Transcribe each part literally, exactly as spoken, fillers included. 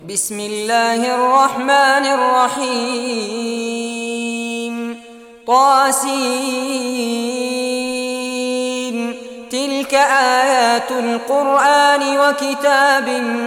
بسم الله الرحمن الرحيم طاسين تلك آيات القرآن وكتاب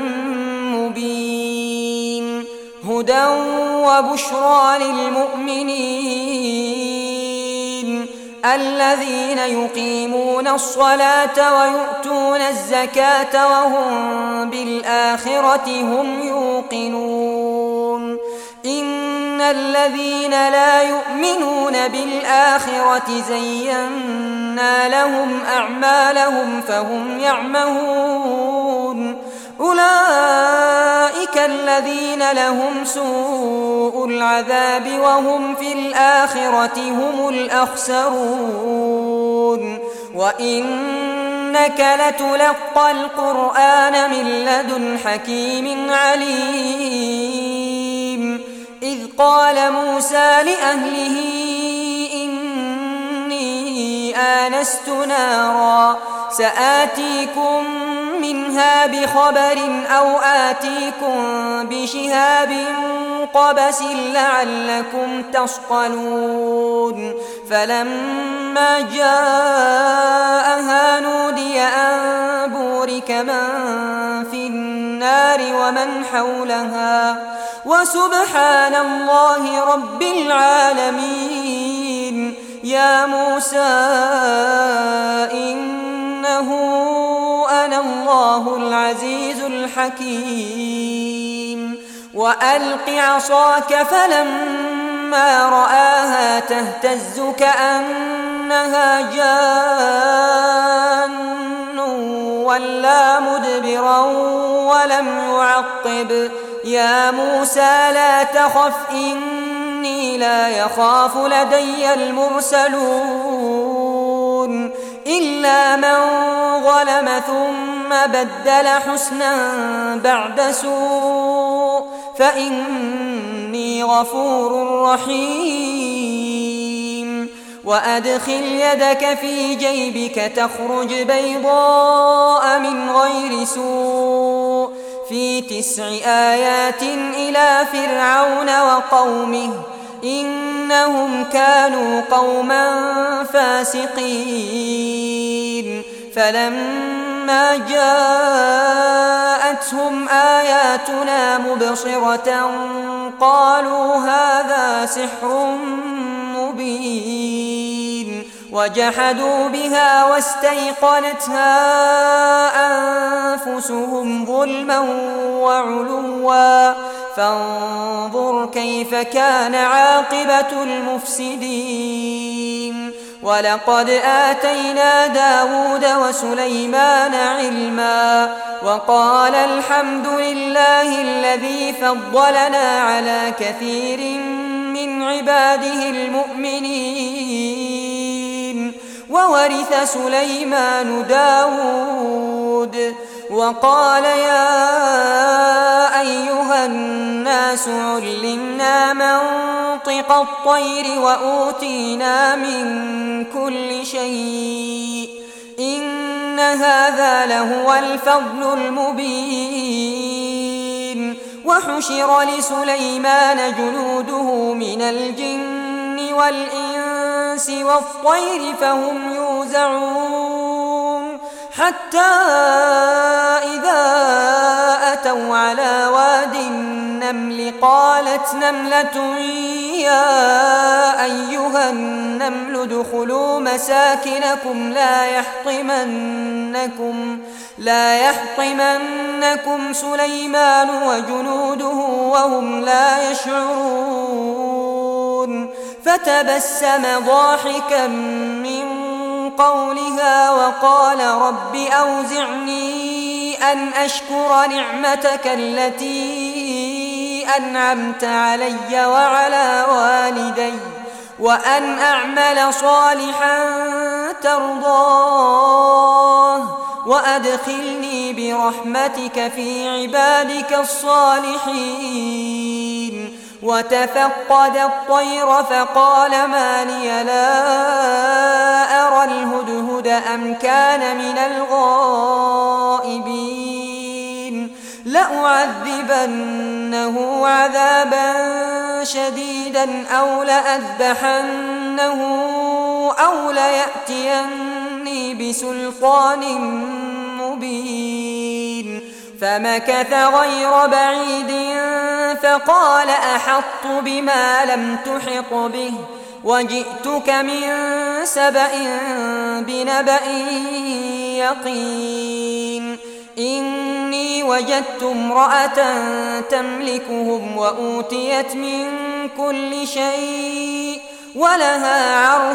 مبين هدى وبشرى للمؤمنين الذين يقيمون الصلاة ويؤتون الزكاة وهم بالآخرة هم يوقنون إن الذين لا يؤمنون بالآخرة زينا لهم أعمالهم فهم يعمهون أولئك الذين لهم سوء العذاب وهم في الآخرة هم الأخسرون وإنك لتلقى القرآن من لدن حكيم عليم إذ قال موسى لأهله إني آنست نارا سآتيكم منها بخبر أو آتيكم بشهاب قبس لعلكم تصطلون فلما جاءها نودي أن بورك من في النار ومن حولها وسبحان الله رب العالمين يا موسى إنه أنا الله العزيز الحكيم وألق عصاك فلما رآها تهتز كأنها جان ولا مدبرا ولم يعقب يا موسى لا تخف إني لا يخاف لدي المرسلون إلا من ظلم ثم بدل حسنا بعد سوء فإني غفور رحيم وأدخل يدك في جيبك تخرج بيضاء من غير سوء في تسع آيات إلى فرعون وقومه إنهم كانوا قوما فاسقين فلما جاءتهم آياتنا مبصرة قالوا هذا سحر مبين وجحدوا بها واستيقنتها أنفسهم ظلما وعلوا فانظر كيف كان عاقبة المفسدين ولقد آتينا داود وسليمان علما وقال الحمد لله الذي فضلنا على كثير من عباده المؤمنين وورث سليمان داود وقال يا أيها الناس علمنا منطق الطير وأوتينا من كل شيء إن هذا لهو الفضل المبين وحشر لسليمان جنوده من الجن والإنس والطير فهم يوزعون حتى إذا أتوا على واد النمل قالت نملة يا أيها النمل ادخلوا مساكنكم لا يحطمنكم لا يحطمنكم سليمان وجنوده وهم لا يشعرون فتبسم ضاحكا من قولها وقال رب أوزعني أن أشكر نعمتك التي أنعمت علي وعلى والدي وأن أعمل صالحا ترضاه وأدخلني برحمتك في عبادك الصالحين وتفقد الطير فقال ما لي لا أرى الهدهد أم كان من الغائبين لأعذبنه عذابا شديدا أو لأذبحنه أو ليأتيني بسلطان مبين. فمكث غير بعيد فقال أحطت بما لم تحط به وجئتك من سبأ بنبأ يقين. إني وجدت امرأة تملكهم وأوتيت من كل شيء ولها عرش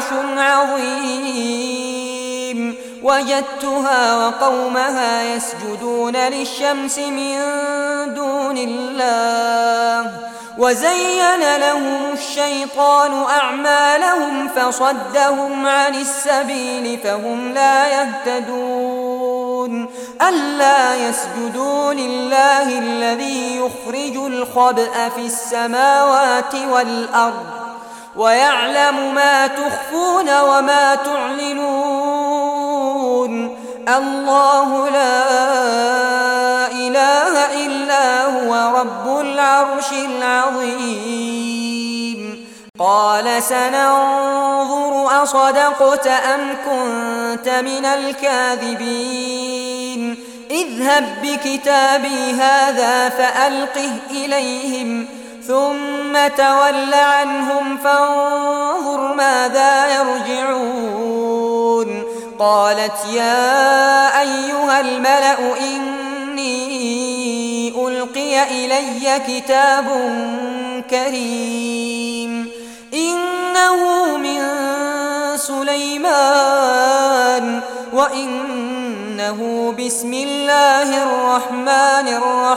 عظيم. وجدتها وقومها يسجدون للشمس من دون الله وزين لهم الشيطان أعمالهم فصدهم عن السبيل فهم لا يهتدون. ألا يسجدوا لله الذي يخرج الخبأ في السماوات والأرض ويعلم ما تخفون وما تعلنون. الله لا إله إلا هو رب العرش العظيم. قال سننظر أصدقت أم كنت من الكاذبين. اذهب بكتابي هذا فألقه إليهم ثم تول عنهم فانظر ماذا يرجعون. قالت يا أيها الملأ إني ألقي إلي كتاب كريم إنه من سليمان وإنه بسم الله الرحمن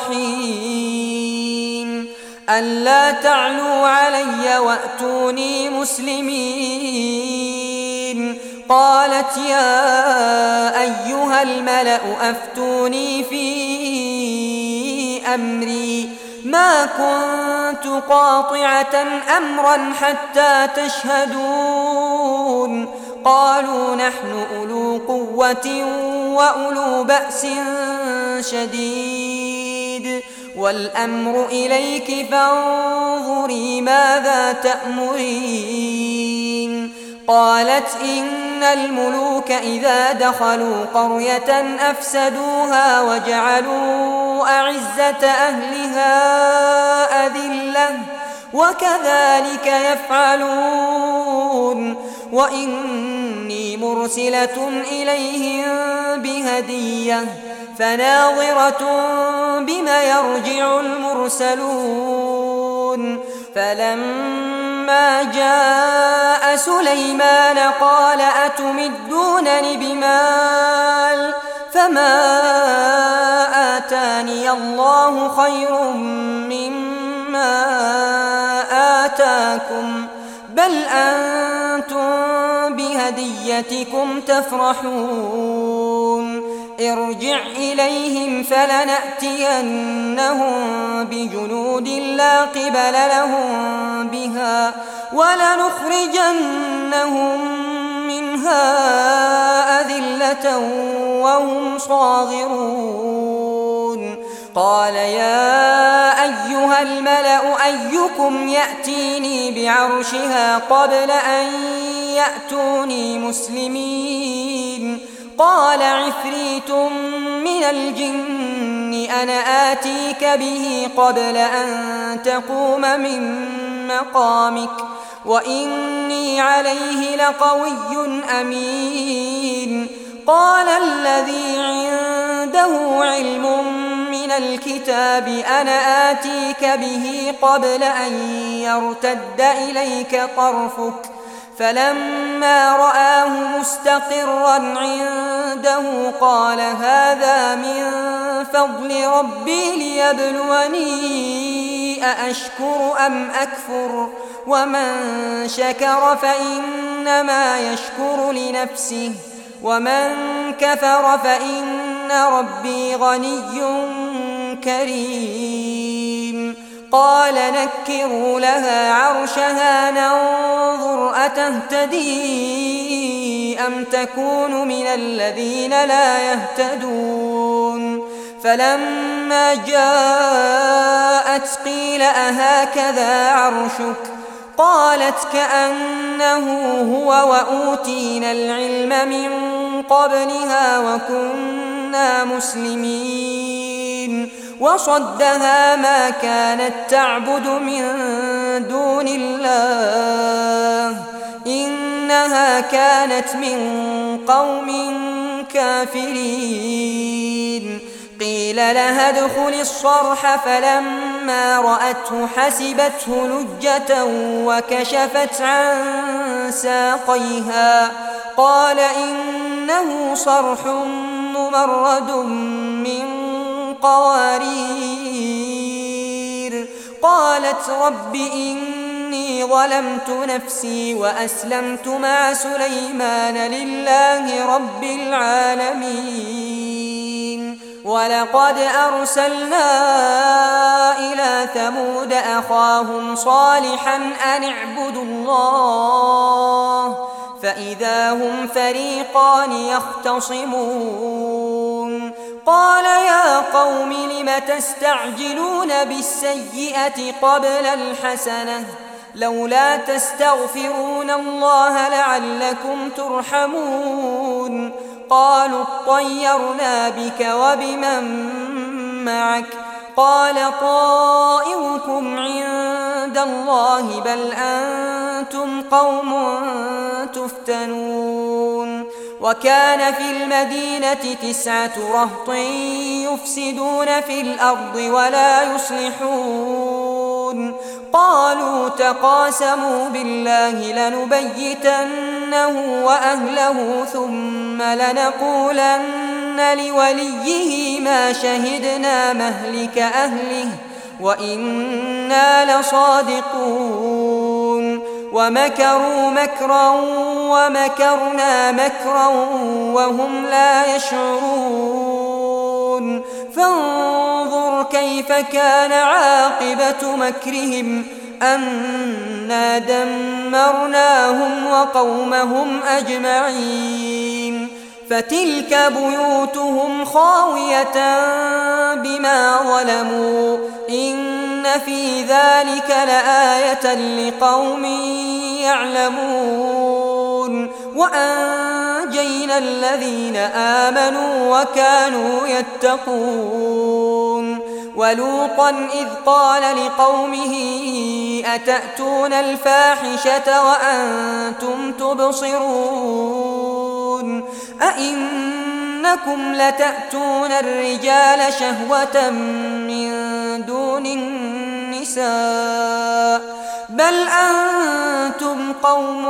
الرحيم. ألا تعلوا علي وأتوني مسلمين. قالت يا أيها الملأ أفتوني في أمري ما كنت قاطعة أمرا حتى تشهدون. قالوا نحن أولو قوة وأولو بأس شديد والأمر إليك فانظري ماذا تأمرين. قالت إن الملوك إذا دخلوا قرية أفسدوها وجعلوا أعزة أهلها أذلة وكذلك يفعلون. وإني مرسلة إليهم بهدية فناظرة بما يرجع المرسلون. فلما جاء سليمان قال أتمدونني بمال فما آتاني الله خير مما آتاكم بل أنتم بهديتكم تفرحون. ارجع إليهم فلنأتينهم بجنود لا قبل لهم بها ولنخرجنهم منها أذلة وهم صاغرون. قال يا أيها الملأ أيكم يأتيني بعرشها قبل أن يأتوني مسلمين. قال عفريت من الجن أنا آتيك به قبل أن تقوم من مقامك وإني عليه لقوي أمين. قال الذي عنده علم من الكتاب أنا آتيك به قبل أن يرتد إليك طرفك فلما رآه مستقرا عنده قال هذا من فضل ربي ليبلوني أأشكر أم أكفر ومن شكر فإنما يشكر لنفسه ومن كفر فإن ربي غني كريم. قال نكروا لها عرشها ننظر أتهتدي أم تكون من الذين لا يهتدون. فلما جاءت قيل أهكذا عرشك قالت كأنه هو وأوتينا العلم من قبلها وكنا مسلمين وصدها ما كانت تعبد من دون الله إنها كانت من قوم كافرين قيل لها ادخل الصرح فلما رأته حسبته لجة وكشفت عن ساقيها قال إنه صرح ممرد من قوارير قالت رب إني ظلمت نفسي وأسلمت مع سليمان لله رب العالمين ولقد أرسلنا إلى ثمود أخاهم صالحا أن اعبدوا الله فإذا هم فريقان يختصمون قال يا قوم لم تستعجلون بالسيئة قبل الحسنة لولا تستغفرون الله لعلكم ترحمون قالوا اطيرنا بك وبمن معك قال طائركم عند الله بل أنتم قوم تفتنون وكان في المدينة تسعة رهط يفسدون في الأرض ولا يصلحون قالوا تقاسموا بالله لنبيتنه وأهله ثم لنقولن لوليه ما شهدنا مهلك أهله وإنا لصادقون ومكروا مكرا ومكرنا مكرا وهم لا يشعرون فانظر كيف كان عاقبة مكرهم أنا دمرناهم وقومهم أجمعين فتلك بيوتهم خاوية بما ظلموا إن في ذلك لآية لقوم يعلمون وأنجينا الذين آمنوا وكانوا يتقون ولوطا إذ قال لقومه أتأتون الفاحشة وأنتم تبصرون أئنكم لتأتون الرجال شهوة من دون النساء بل أنتم قوم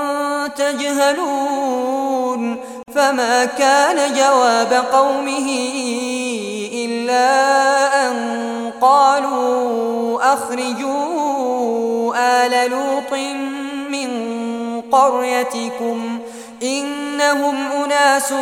تجهلون فما كان جواب قومه إلا أن قالوا أخرجوا آل لوط من قريتكم إنهم أناس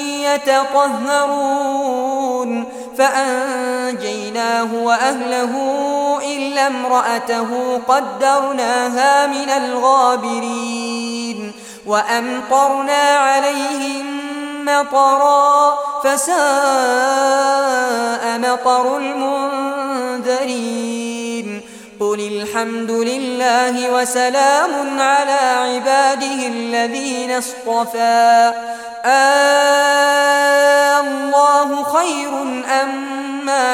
يتطهرون فأنجيناه وأهله إلا امرأته قدرناها من الغابرين وأمطرنا عليهم مطرا فساء مطر المنذرين قل الحمد لله وسلام على عباده الذين اصطفى آه الله خير أما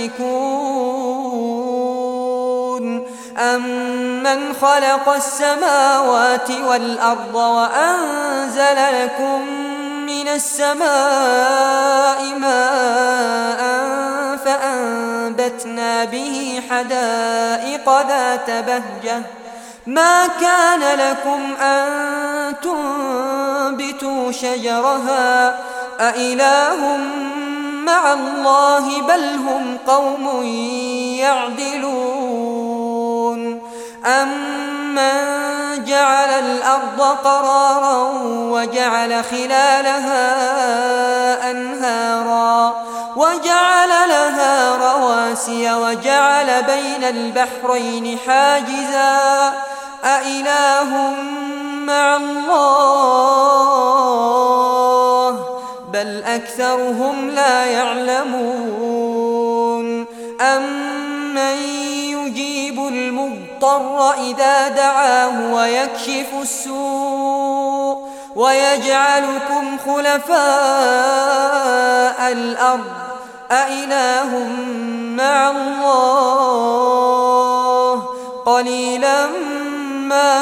يشركون أمن خلق السماوات والأرض وأنزل لكم من السماء ماء فأنبتنا به حدائق ذات بهجة ما كان لكم أن تنبتوا شجرها أإله مع الله بل هم قوم يعدلون أمن جعل الأرض قرارا وجعل خلالها أنهارا وجعل لها رواسي وجعل بين البحرين حاجزا أإله مع الله بل أكثرهم لا يعلمون أمن يجيب المضطر إذا دعاه ويكشف السوء ويجعلكم خلفاء الأرض أإله مع الله قليلا ما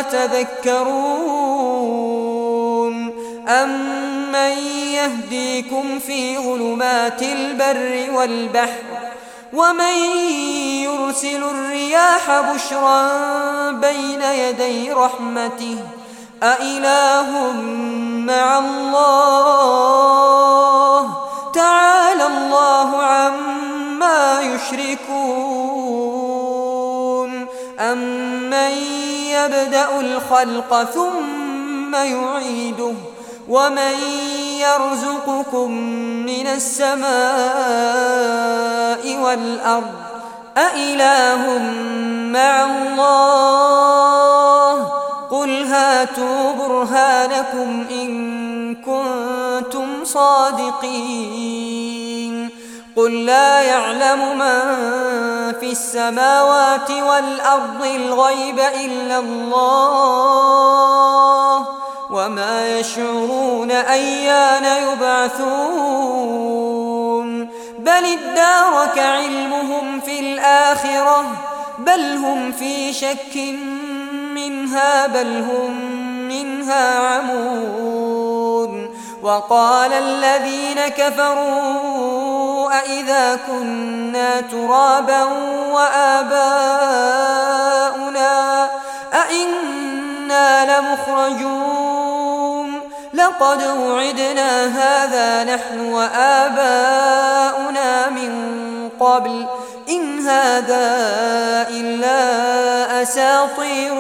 تذكرون أمن يهديكم في ظلمات البر والبحر ومن يرسل الرياح بشرا بين يدي رحمته أإله مع الله تعالى الله عما يشركون أمن يبدأ الخلق ثم يعيده ومن يرزقكم من السماء والأرض أإله مع الله قل هاتوا برهانكم إن كنتم صادقين قل لا يعلم من في السماوات والأرض الغيب إلا الله وما يشعرون أيان يبعثون بل ادارك علمهم في الآخرة بل هم في شك منها بل هم منها عمون وقال الذين كفروا أإذا كنا ترابا وآباؤنا أئنا لمخرجون لقد وعدنا هذا نحن وآباؤنا من قبل إن هذا إلا أساطير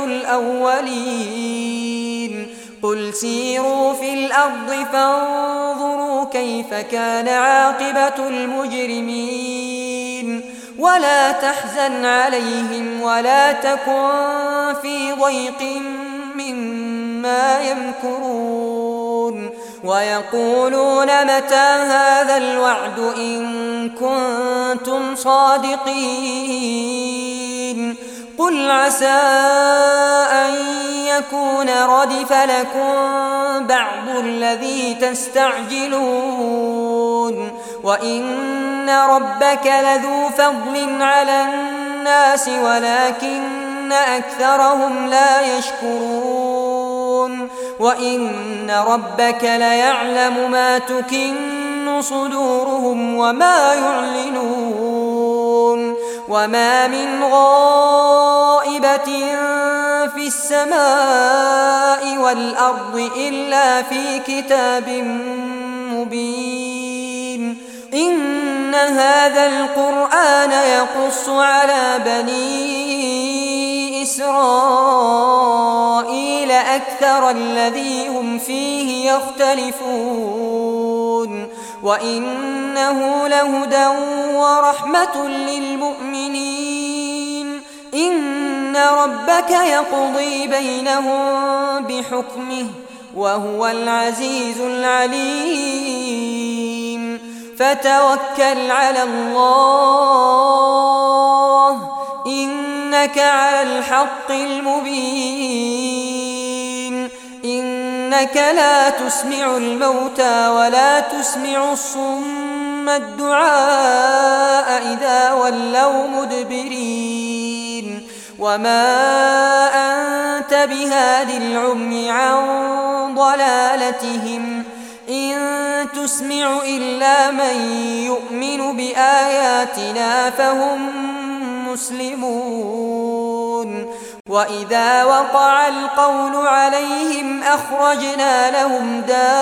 الأولين قل سيروا في الأرض فانظروا كيف كان عاقبة المجرمين ولا تحزن عليهم ولا تكن في ضيق مما يمكرون ويقولون متى هذا الوعد إن كنتم صادقين قل عسى أن يكون ردف لكم بعض الذي تستعجلون وإن ربك لذو فضل على الناس ولكن أكثرهم لا يشكرون وإن ربك ليعلم ما تكن صدورهم وما يعلنون وما من غائبة في السماء والأرض إلا في كتاب مبين إن هذا القرآن يقص على بني إسرائيل أكثر الذي هم فيه يختلفون وإنه لهدى ورحمة للمؤمنين إن ربك يقضي بينهم بحكمه وهو العزيز العليم فتوكل على الله إنك على الحق المبين إنك لا تسمع الموتى ولا تسمع الصم الدعاء إذا ولوا مدبرين وما أنت بهاد العمي عن ضلالتهم إن تسمع إلا من يؤمن بآياتنا فهم مسلمون وإذا وقع القول عليهم أخرجنا لهم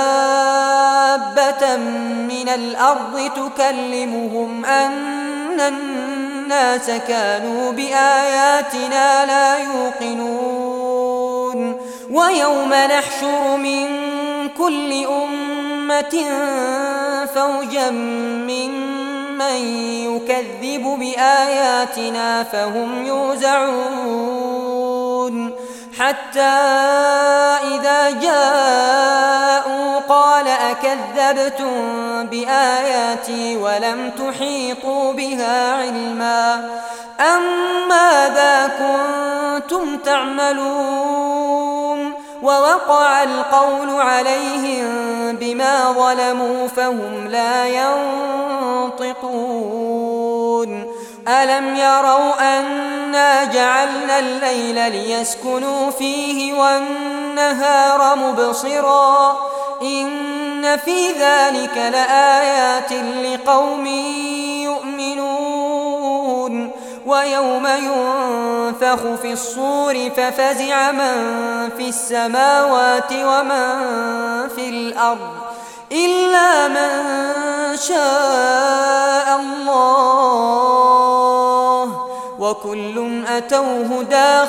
دابة من الأرض تكلمهم أن الناس كانوا بآياتنا لا يوقنون ويوم نحشر من كل أمة فوجا ممن يكذب بآياتنا فهم يوزعون حتى إذا جاءوا قال قال أكذبتم بآياتي ولم تحيطوا بها علما أم ماذا كنتم تعملون ووقع القول عليهم بما ظلموا فهم لا ينطقون ألم يروا أنا جعلنا الليل ليسكنوا فيه والنهار مبصرا إن في ذلك لآيات لقوم يؤمنون ويوم ينفخ في الصور ففزع من في السماوات ومن في الأرض إلا من شاء الله وكل أتوه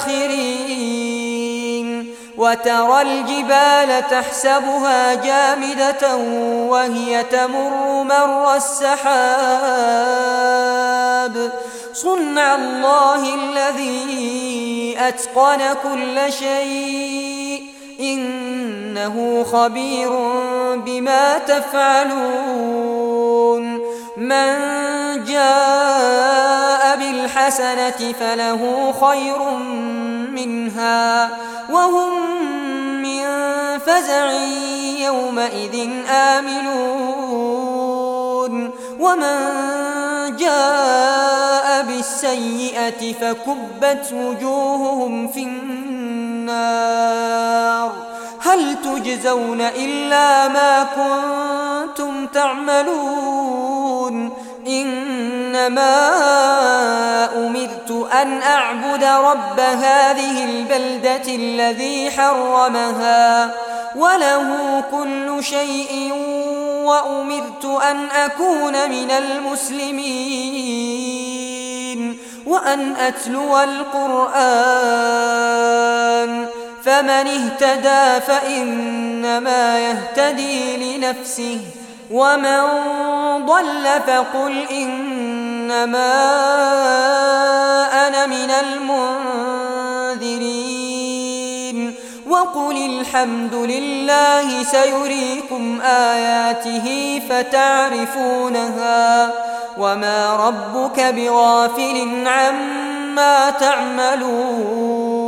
داخرين وترى الجبال تحسبها جامدة وهي تمر مر السحاب صنع الله الذي أتقن كل شيء إنه خبير بما تفعلون من جاء بالحسنة فله خير منها وهم من فزع يومئذ آمنون ومن جاء بالسيئة فكبت وجوههم في النار هل تجزون إلا ما كنتم تعملون إنما أمرت أن أعبد رب هذه البلدة الذي حرمها وله كل شيء وأمرت أن أكون من المسلمين وأن أتلو القرآن فمن اهتدى فإنما يهتدي لنفسه ومن ضل فقل إنما أنا من المنذرين وقل الحمد لله سيريكم آياته فتعرفونها وما ربك بغافل عما تعملون